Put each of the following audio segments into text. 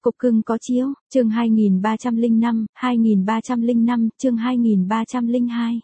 Cục cưng có chiếu, chương 2305, chương 2302.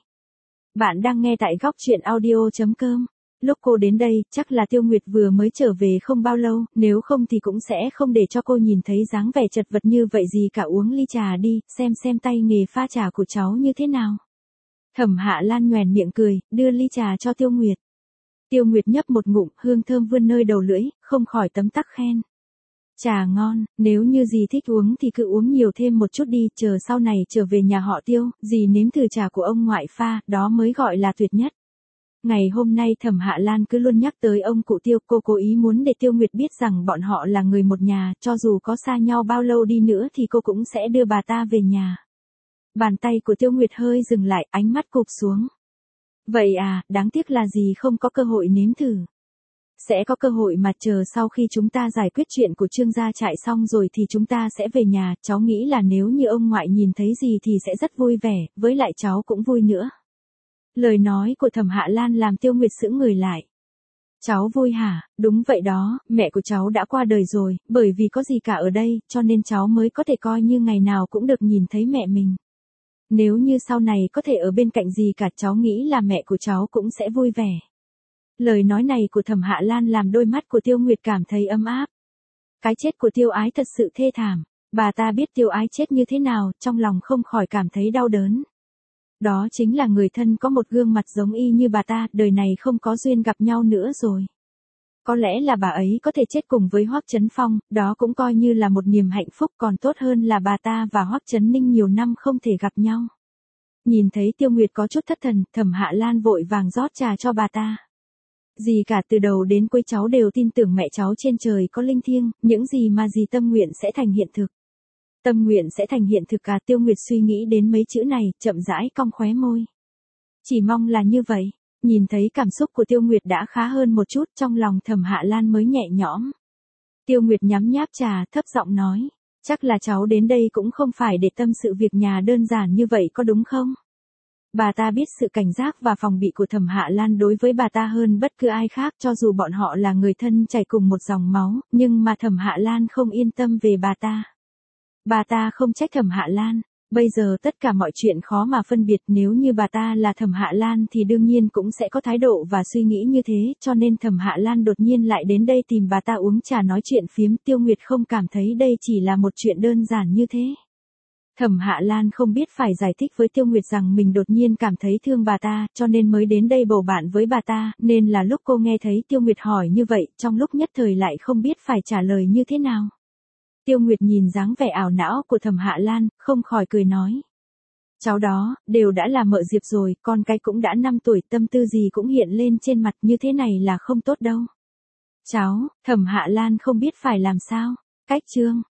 Bạn đang nghe tại góc truyện audio.com. Lúc cô đến đây, chắc là Tiêu Nguyệt vừa mới trở về không bao lâu, nếu không thì cũng sẽ không để cho cô nhìn thấy dáng vẻ chật vật như vậy gì cả. Uống ly trà đi, xem tay nghề pha trà của cháu như thế nào. Thẩm Hạ Lan nhoẻn miệng cười, đưa ly trà cho Tiêu Nguyệt. Tiêu Nguyệt nhấp một ngụm, hương thơm vươn nơi đầu lưỡi, không khỏi tấm tắc khen. Trà ngon, nếu như dì thích uống thì cứ uống nhiều thêm một chút đi, chờ sau này trở về nhà họ Tiêu, dì nếm thử trà của ông ngoại pha, đó mới gọi là tuyệt nhất. Ngày hôm nay Thẩm Hạ Lan cứ luôn nhắc tới ông cụ Tiêu, cô cố ý muốn để Tiêu Nguyệt biết rằng bọn họ là người một nhà, cho dù có xa nhau bao lâu đi nữa thì cô cũng sẽ đưa bà ta về nhà. Bàn tay của Tiêu Nguyệt hơi dừng lại, ánh mắt cụp xuống. Vậy à, đáng tiếc là dì không có cơ hội nếm thử. Sẽ có cơ hội mà, chờ sau khi chúng ta giải quyết chuyện của Trương gia trại xong rồi thì chúng ta sẽ về nhà, cháu nghĩ là nếu như ông ngoại nhìn thấy gì thì sẽ rất vui vẻ, với lại cháu cũng vui nữa. Lời nói của Thẩm Hạ Lan làm Tiêu Nguyệt sững người lại. Cháu vui hả? Đúng vậy đó, mẹ của cháu đã qua đời rồi, bởi vì có gì cả ở đây, cho nên cháu mới có thể coi như ngày nào cũng được nhìn thấy mẹ mình. Nếu như sau này có thể ở bên cạnh gì cả, cháu nghĩ là mẹ của cháu cũng sẽ vui vẻ. Lời nói này của Thẩm Hạ Lan làm đôi mắt của Tiêu Nguyệt cảm thấy ấm áp. Cái chết của Tiêu Ái thật sự thê thảm. Bà ta biết Tiêu Ái chết như thế nào, trong lòng không khỏi cảm thấy đau đớn. Đó chính là người thân có một gương mặt giống y như bà ta, đời này không có duyên gặp nhau nữa rồi. Có lẽ là bà ấy có thể chết cùng với Hoắc Chấn Phong, đó cũng coi như là một niềm hạnh phúc, còn tốt hơn là bà ta và Hoắc Chấn Ninh nhiều năm không thể gặp nhau. Nhìn thấy Tiêu Nguyệt có chút thất thần, Thẩm Hạ Lan vội vàng rót trà cho bà ta. Dì cả từ đầu đến cuối cháu đều tin tưởng mẹ cháu trên trời có linh thiêng, những gì mà dì tâm nguyện sẽ thành hiện thực. Tâm nguyện sẽ thành hiện thực à? Tiêu Nguyệt suy nghĩ đến mấy chữ này, chậm rãi cong khóe môi. Chỉ mong là như vậy. Nhìn thấy cảm xúc của Tiêu Nguyệt đã khá hơn một chút, trong lòng Thẩm Hạ Lan mới nhẹ nhõm. Tiêu Nguyệt nhắm nháp trà, thấp giọng nói, chắc là cháu đến đây cũng không phải để tâm sự việc nhà đơn giản như vậy có đúng không? Bà ta biết sự cảnh giác và phòng bị của Thẩm Hạ Lan đối với bà ta hơn bất cứ ai khác, cho dù bọn họ là người thân chảy cùng một dòng máu, nhưng mà Thẩm Hạ Lan không yên tâm về bà ta. Bà ta không trách Thẩm Hạ Lan, bây giờ tất cả mọi chuyện khó mà phân biệt, nếu như bà ta là Thẩm Hạ Lan thì đương nhiên cũng sẽ có thái độ và suy nghĩ như thế, cho nên Thẩm Hạ Lan đột nhiên lại đến đây tìm bà ta uống trà nói chuyện phiếm. Tiêu Nguyệt không cảm thấy đây chỉ là một chuyện đơn giản như thế. Thẩm Hạ Lan không biết phải giải thích với Tiêu Nguyệt rằng mình đột nhiên cảm thấy thương bà ta, cho nên mới đến đây bầu bạn với bà ta, nên là lúc cô nghe thấy Tiêu Nguyệt hỏi như vậy, trong lúc nhất thời lại không biết phải trả lời như thế nào. Tiêu Nguyệt nhìn dáng vẻ ảo não của Thẩm Hạ Lan, không khỏi cười nói. Cháu đó, đều đã là mợ Diệp rồi, con cái cũng đã 5 tuổi, tâm tư gì cũng hiện lên trên mặt, như thế này là không tốt đâu. Cháu, Thẩm Hạ Lan không biết phải làm sao. Cách chương.